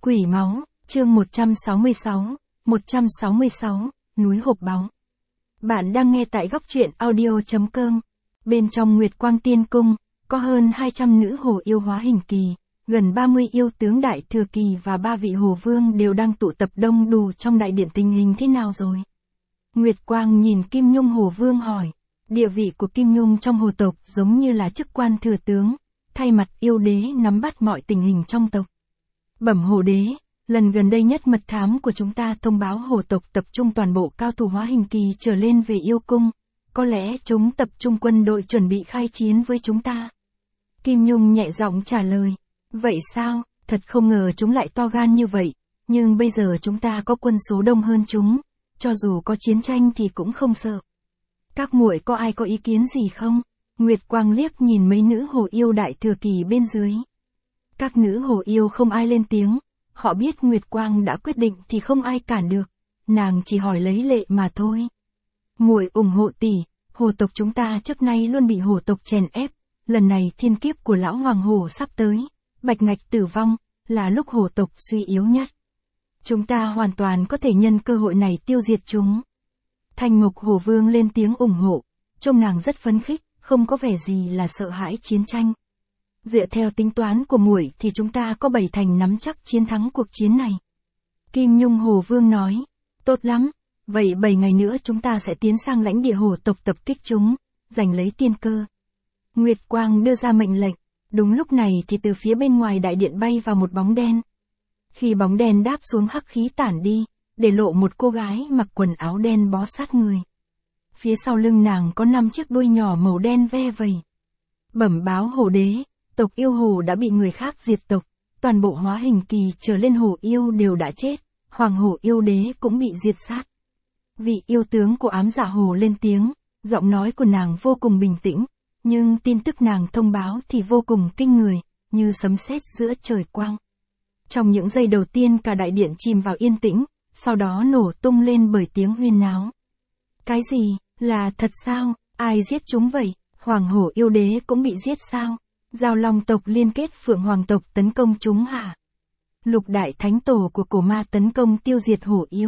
Quỷ máu, chương 166, núi hộp báu. Bạn đang nghe tại góc truyện audio.com. Bên trong Nguyệt Quang Tiên Cung, có hơn 200 nữ hồ yêu hóa hình kỳ, gần 30 yêu tướng đại thừa kỳ và 3 vị hồ vương đều đang tụ tập đông đủ trong đại điện. Tình hình thế nào rồi? Nguyệt Quang nhìn Kim Nhung hồ vương hỏi. Địa vị của Kim Nhung trong hồ tộc giống như là chức quan thừa tướng, thay mặt yêu đế nắm bắt mọi tình hình trong tộc. Bẩm hồ đế, lần gần đây nhất mật thám của chúng ta thông báo hồ tộc tập trung toàn bộ cao thủ hóa hình kỳ trở lên về yêu cung, có lẽ chúng tập trung quân đội chuẩn bị khai chiến với chúng ta. Kim Nhung nhẹ giọng trả lời, vậy sao, thật không ngờ chúng lại to gan như vậy, nhưng bây giờ chúng ta có quân số đông hơn chúng, cho dù có chiến tranh thì cũng không sợ. Các muội có ai có ý kiến gì không? Nguyệt Quang liếc nhìn mấy nữ hồ yêu đại thừa kỳ bên dưới. Các nữ hồ yêu không ai lên tiếng, họ biết Nguyệt Quang đã quyết định thì không ai cản được, nàng chỉ hỏi lấy lệ mà thôi. Muội ủng hộ tỷ, hồ tộc chúng ta trước nay luôn bị hồ tộc chèn ép, lần này thiên kiếp của lão hoàng hồ sắp tới, bạch ngạch tử vong, là lúc hồ tộc suy yếu nhất. Chúng ta hoàn toàn có thể nhân cơ hội này tiêu diệt chúng. Thanh Mục hồ vương lên tiếng ủng hộ, trông nàng rất phấn khích, không có vẻ gì là sợ hãi chiến tranh. Dựa theo tính toán của muội thì chúng ta có 7 thành nắm chắc chiến thắng cuộc chiến này. Kim Nhung hồ vương nói, tốt lắm, vậy 7 ngày nữa chúng ta sẽ tiến sang lãnh địa hồ tộc tập kích chúng, giành lấy tiên cơ. Nguyệt Quang đưa ra mệnh lệnh, đúng lúc này thì từ phía bên ngoài đại điện bay vào một bóng đen. Khi bóng đen đáp xuống hắc khí tản đi, để lộ một cô gái mặc quần áo đen bó sát người. Phía sau lưng nàng có 5 chiếc đuôi nhỏ màu đen ve vẩy. Bẩm báo hồ đế, tộc yêu hồ đã bị người khác diệt tộc, toàn bộ hóa hình kỳ trở lên hồ yêu đều đã chết, hoàng hồ yêu đế cũng bị diệt sát. Vị yêu tướng của ám dạ hồ lên tiếng, giọng nói của nàng vô cùng bình tĩnh, nhưng tin tức nàng thông báo thì vô cùng kinh người, như sấm sét giữa trời quang. Trong những giây đầu tiên cả đại điện chìm vào yên tĩnh, sau đó nổ tung lên bởi tiếng huyên náo. Cái gì, là thật sao, ai giết chúng vậy, hoàng hổ yêu đế cũng bị giết sao? Giao Long tộc liên kết Phượng Hoàng tộc tấn công chúng hả? Lục đại thánh tổ của cổ ma tấn công tiêu diệt hổ yêu.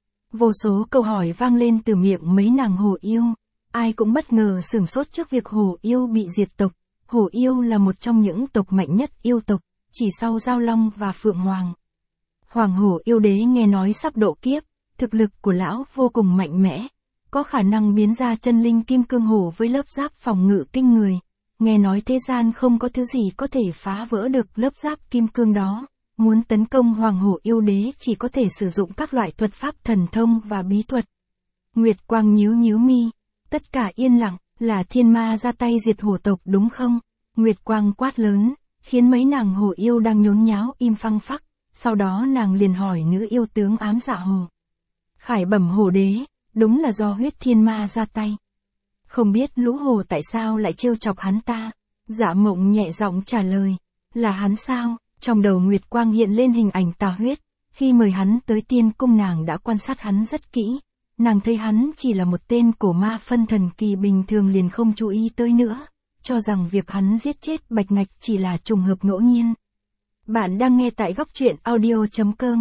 Vô số câu hỏi vang lên từ miệng mấy nàng hổ yêu, ai cũng bất ngờ sửng sốt trước việc hổ yêu bị diệt tộc. Hổ yêu là một trong những tộc mạnh nhất yêu tộc, chỉ sau Giao Long và Phượng Hoàng. Hoàng hổ yêu đế nghe nói sắp độ kiếp, thực lực của lão vô cùng mạnh mẽ, có khả năng biến ra chân linh kim cương hổ với lớp giáp phòng ngự kinh người. Nghe nói thế gian không có thứ gì có thể phá vỡ được lớp giáp kim cương đó, muốn tấn công hoàng hổ yêu đế chỉ có thể sử dụng các loại thuật pháp thần thông và bí thuật. Nguyệt Quang nhíu mi, tất cả yên lặng, là thiên ma ra tay diệt hổ tộc đúng không? Nguyệt Quang quát lớn, khiến mấy nàng hổ yêu đang nhốn nháo im phăng phắc, sau đó nàng liền hỏi nữ yêu tướng ám dạ hồ. Khải bẩm hồ đế, đúng là do huyết thiên ma ra tay. Không biết lũ hồ tại sao lại trêu chọc hắn ta? Dạ Mộng nhẹ giọng trả lời, là hắn sao? Trong đầu Nguyệt Quang hiện lên hình ảnh Tà Huyết, khi mời hắn tới tiên cung nàng đã quan sát hắn rất kỹ, nàng thấy hắn chỉ là một tên cổ ma phân thần kỳ bình thường liền không chú ý tới nữa, cho rằng việc hắn giết chết Bạch Ngạch chỉ là trùng hợp ngẫu nhiên. Bạn đang nghe tại góc truyện audio.com.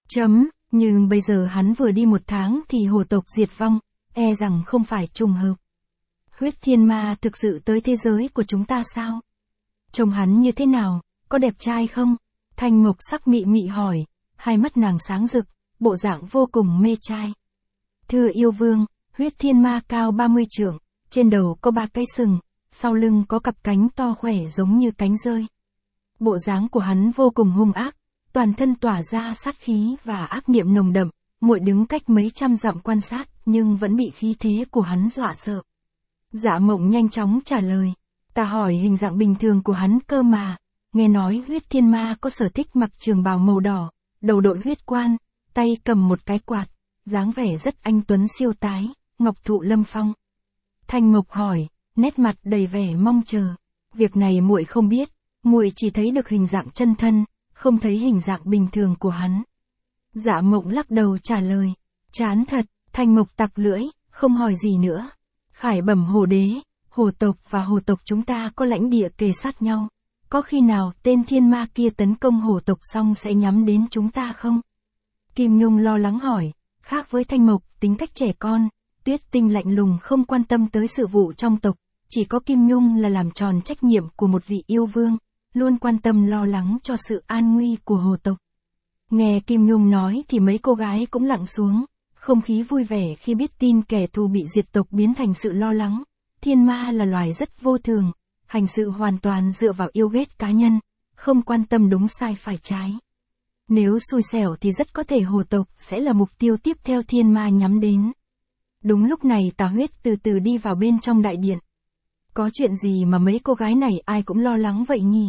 Nhưng bây giờ hắn vừa đi 1 tháng thì hồ tộc diệt vong, e rằng không phải trùng hợp. Huyết thiên ma thực sự tới thế giới của chúng ta sao? Trông hắn như thế nào, có đẹp trai không? Thanh Mộc sắc mị mị hỏi, hai mắt nàng sáng rực, bộ dạng vô cùng mê trai. Thưa yêu vương, huyết thiên ma cao 30 trượng, trên đầu có 3 cái sừng, sau lưng có cặp cánh to khỏe giống như cánh rơi. Bộ dáng của hắn vô cùng hung ác, toàn thân tỏa ra sát khí và ác niệm nồng đậm, muội đứng cách mấy trăm dặm quan sát nhưng vẫn bị khí thế của hắn dọa sợ. Dạ Mộng nhanh chóng trả lời, ta hỏi hình dạng bình thường của hắn cơ mà, nghe nói huyết thiên ma có sở thích mặc trường bào màu đỏ, đầu đội huyết quan, tay cầm một cái quạt, dáng vẻ rất anh tuấn siêu tái, ngọc thụ lâm phong. Thanh Mộc hỏi, nét mặt đầy vẻ mong chờ, việc này muội không biết, muội chỉ thấy được hình dạng chân thân, không thấy hình dạng bình thường của hắn. Dạ Mộng lắc đầu trả lời, chán thật. Thanh Mộc tặc lưỡi, không hỏi gì nữa. Khải bẩm hồ đế, hồ tộc và hồ tộc chúng ta có lãnh địa kề sát nhau, có khi nào tên thiên ma kia tấn công hồ tộc xong sẽ nhắm đến chúng ta không? Kim Nhung lo lắng hỏi, khác với Thanh Mộc, tính cách trẻ con, Tuyết Tinh lạnh lùng không quan tâm tới sự vụ trong tộc, chỉ có Kim Nhung là làm tròn trách nhiệm của một vị yêu vương, luôn quan tâm lo lắng cho sự an nguy của hồ tộc. Nghe Kim Nhung nói thì mấy cô gái cũng lặng xuống, không khí vui vẻ khi biết tin kẻ thù bị diệt tộc biến thành sự lo lắng. Thiên ma là loài rất vô thường, hành sự hoàn toàn dựa vào yêu ghét cá nhân, không quan tâm đúng sai phải trái. Nếu xui xẻo thì rất có thể hồ tộc sẽ là mục tiêu tiếp theo thiên ma nhắm đến. Đúng lúc này Tà Huyết từ từ đi vào bên trong đại điện. Có chuyện gì mà mấy cô gái này ai cũng lo lắng vậy nhỉ?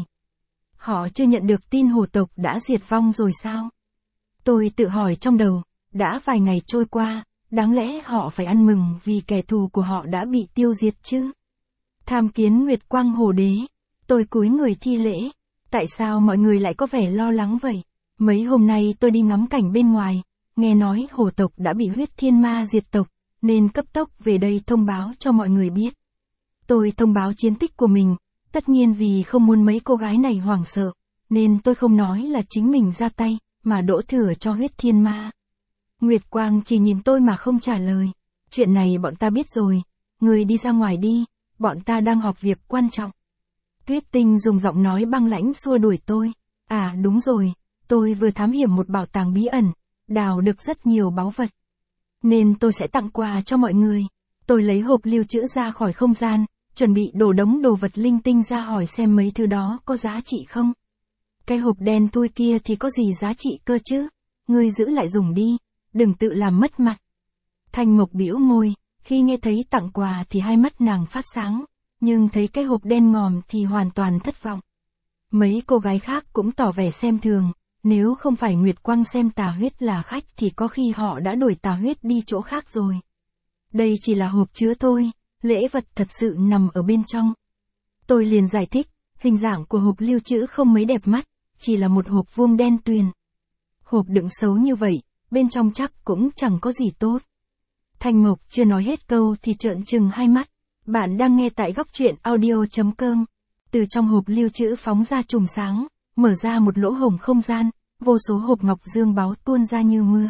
Họ chưa nhận được tin hồ tộc đã diệt vong rồi sao? Tôi tự hỏi trong đầu, đã vài ngày trôi qua, đáng lẽ họ phải ăn mừng vì kẻ thù của họ đã bị tiêu diệt chứ? Tham kiến Nguyệt Quang Hồ Đế, tôi cúi người thi lễ. Tại sao mọi người lại có vẻ lo lắng vậy? Mấy hôm nay tôi đi ngắm cảnh bên ngoài, nghe nói hồ tộc đã bị huyết thiên ma diệt tộc, nên cấp tốc về đây thông báo cho mọi người biết. Tôi thông báo chiến tích của mình, tất nhiên vì không muốn mấy cô gái này hoảng sợ, nên tôi không nói là chính mình ra tay, mà đổ thừa cho huyết thiên ma. Nguyệt Quang chỉ nhìn tôi mà không trả lời. Chuyện này bọn ta biết rồi, người đi ra ngoài đi, bọn ta đang họp việc quan trọng. Tuyết Tinh dùng giọng nói băng lãnh xua đuổi tôi. À đúng rồi, tôi vừa thám hiểm một bảo tàng bí ẩn, đào được rất nhiều báu vật. Nên tôi sẽ tặng quà cho mọi người. Tôi lấy hộp lưu trữ ra khỏi không gian, chuẩn bị đổ đống đồ vật linh tinh ra hỏi xem mấy thứ đó có giá trị không. Cái hộp đen thui kia thì có gì giá trị cơ chứ? Ngươi giữ lại dùng đi, đừng tự làm mất mặt. Thanh Mộc bĩu môi, khi nghe thấy tặng quà thì hai mắt nàng phát sáng, nhưng thấy cái hộp đen ngòm thì hoàn toàn thất vọng. Mấy cô gái khác cũng tỏ vẻ xem thường, nếu không phải Nguyệt Quang xem Tà Huyết là khách thì có khi họ đã đuổi Tà Huyết đi chỗ khác rồi. Đây chỉ là hộp chứa thôi, lễ vật thật sự nằm ở bên trong. Tôi liền giải thích, hình dạng của hộp lưu trữ không mấy đẹp mắt, chỉ là một hộp vuông đen tuyền. Hộp đựng xấu như vậy, bên trong chắc cũng chẳng có gì tốt. Thanh Mộc chưa nói hết câu thì trợn trừng hai mắt. Bạn đang nghe tại góc truyện audio.com. Từ trong hộp lưu trữ phóng ra chùm sáng, mở ra một lỗ hổng không gian, vô số hộp ngọc dương báu tuôn ra như mưa.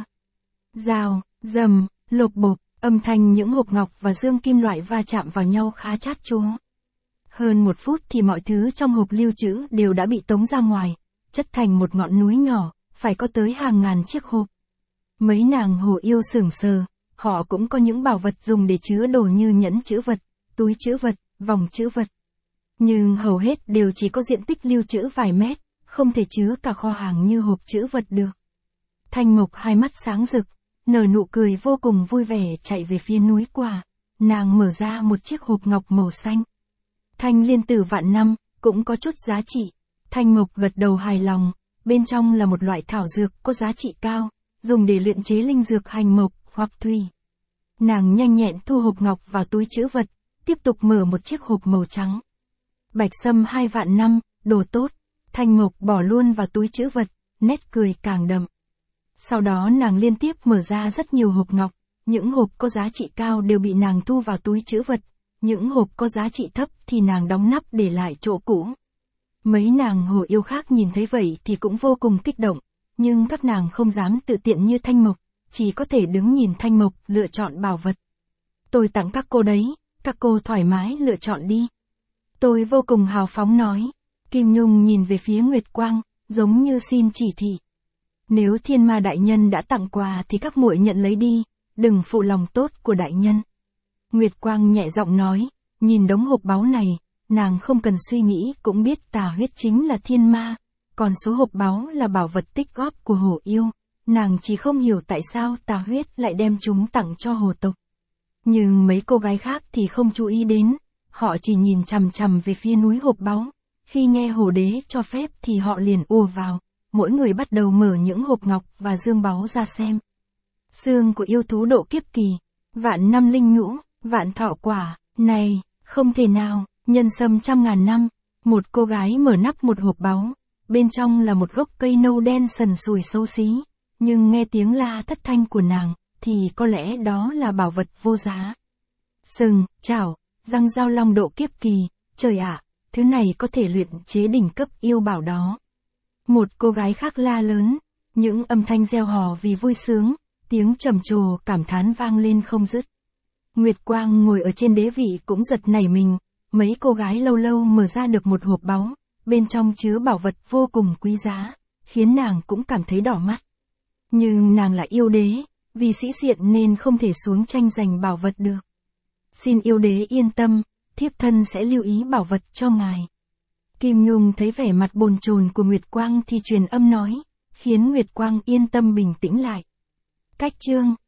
Rào, rầm, lộp bộp, âm thanh những hộp ngọc và dương kim loại va chạm vào nhau khá chát chúa. Hơn một phút thì mọi thứ trong hộp lưu trữ đều đã bị tống ra ngoài, chất thành một ngọn núi nhỏ, phải có tới hàng ngàn chiếc hộp. Mấy nàng hồ yêu sững sờ, họ cũng có những bảo vật dùng để chứa đồ như nhẫn chữ vật, túi chữ vật, vòng chữ vật. Nhưng hầu hết đều chỉ có diện tích lưu trữ vài mét, không thể chứa cả kho hàng như hộp chữ vật được. Thanh Mộc hai mắt sáng rực, nở nụ cười vô cùng vui vẻ chạy về phía núi quả. Nàng mở ra một chiếc hộp ngọc màu xanh. Thanh liên tử vạn năm, cũng có chút giá trị. Thanh Mộc gật đầu hài lòng, bên trong là một loại thảo dược có giá trị cao, dùng để luyện chế linh dược hành mộc hoặc thủy. Nàng nhanh nhẹn thu hộp ngọc vào túi trữ vật, tiếp tục mở một chiếc hộp màu trắng. Bạch sâm 2 vạn năm, đồ tốt. Thanh Mộc bỏ luôn vào túi trữ vật, nét cười càng đậm. Sau đó nàng liên tiếp mở ra rất nhiều hộp ngọc, những hộp có giá trị cao đều bị nàng thu vào túi trữ vật, những hộp có giá trị thấp thì nàng đóng nắp để lại chỗ cũ. Mấy nàng hồ yêu khác nhìn thấy vậy thì cũng vô cùng kích động, nhưng các nàng không dám tự tiện như Thanh Mộc, chỉ có thể đứng nhìn Thanh Mộc lựa chọn bảo vật. Tôi tặng các cô đấy, các cô thoải mái lựa chọn đi. Tôi vô cùng hào phóng nói. Kim Nhung nhìn về phía Nguyệt Quang, giống như xin chỉ thị. Nếu thiên ma đại nhân đã tặng quà thì các muội nhận lấy đi, đừng phụ lòng tốt của đại nhân. Nguyệt Quang nhẹ giọng nói, nhìn đống hộp báu này, nàng không cần suy nghĩ cũng biết Tà Huyết chính là thiên ma, còn số hộp báu là bảo vật tích góp của hổ yêu, nàng chỉ không hiểu tại sao Tà Huyết lại đem chúng tặng cho hồ tộc. Nhưng mấy cô gái khác thì không chú ý đến, họ chỉ nhìn chằm chằm về phía núi hộp báu. Khi nghe hồ đế cho phép thì họ liền ùa vào, mỗi người bắt đầu mở những hộp ngọc và dương báu ra xem. Xương của yêu thú độ kiếp kỳ, vạn năm linh nhũ, vạn thọ quả, này, không thể nào, nhân sâm 100.000 năm. Một cô gái mở nắp một hộp báu, bên trong là một gốc cây nâu đen sần sùi xấu xí, nhưng nghe tiếng la thất thanh của nàng, thì có lẽ đó là bảo vật vô giá. Sừng, chảo, răng giao long độ kiếp kỳ, trời ạ! thứ này có thể luyện chế đỉnh cấp yêu bảo đó. Một cô gái khác la lớn, những âm thanh reo hò vì vui sướng, tiếng trầm trồ cảm thán vang lên không dứt. Nguyệt Quang ngồi ở trên đế vị cũng giật nảy mình, mấy cô gái lâu lâu mở ra được một hộp báu, bên trong chứa bảo vật vô cùng quý giá, khiến nàng cũng cảm thấy đỏ mắt. Nhưng nàng là yêu đế, vì sĩ diện nên không thể xuống tranh giành bảo vật được. Xin yêu đế yên tâm, thiếp thân sẽ lưu ý bảo vật cho ngài. Kim Nhung thấy vẻ mặt bồn chồn của Nguyệt Quang thì truyền âm nói, khiến Nguyệt Quang yên tâm bình tĩnh lại. Cách chương